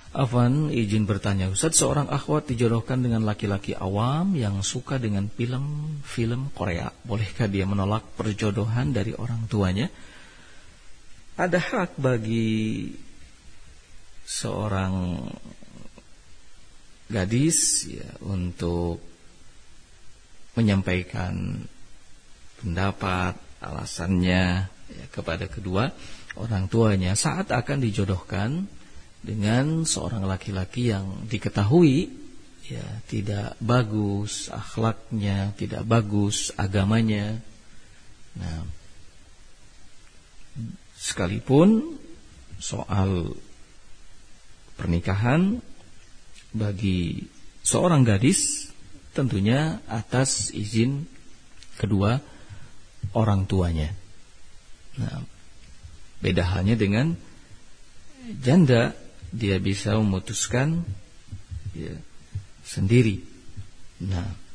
Afwan, izin bertanya Ustaz, seorang akhwat dijodohkan dengan laki-laki awam yang suka dengan film Korea. Bolehkah dia menolak perjodohan dari orang tuanya? Ada hak bagi seorang gadis ya, untuk menyampaikan pendapat, alasannya ya, kepada kedua orang tuanya saat akan dijodohkan dengan seorang laki-laki yang diketahui ya tidak bagus akhlaknya, tidak bagus agamanya. Nah, sekalipun soal pernikahan bagi seorang gadis tentunya atas izin kedua orang tuanya. Nah, beda halnya dengan janda, dia bisa memutuskan ya, sendiri. Nah,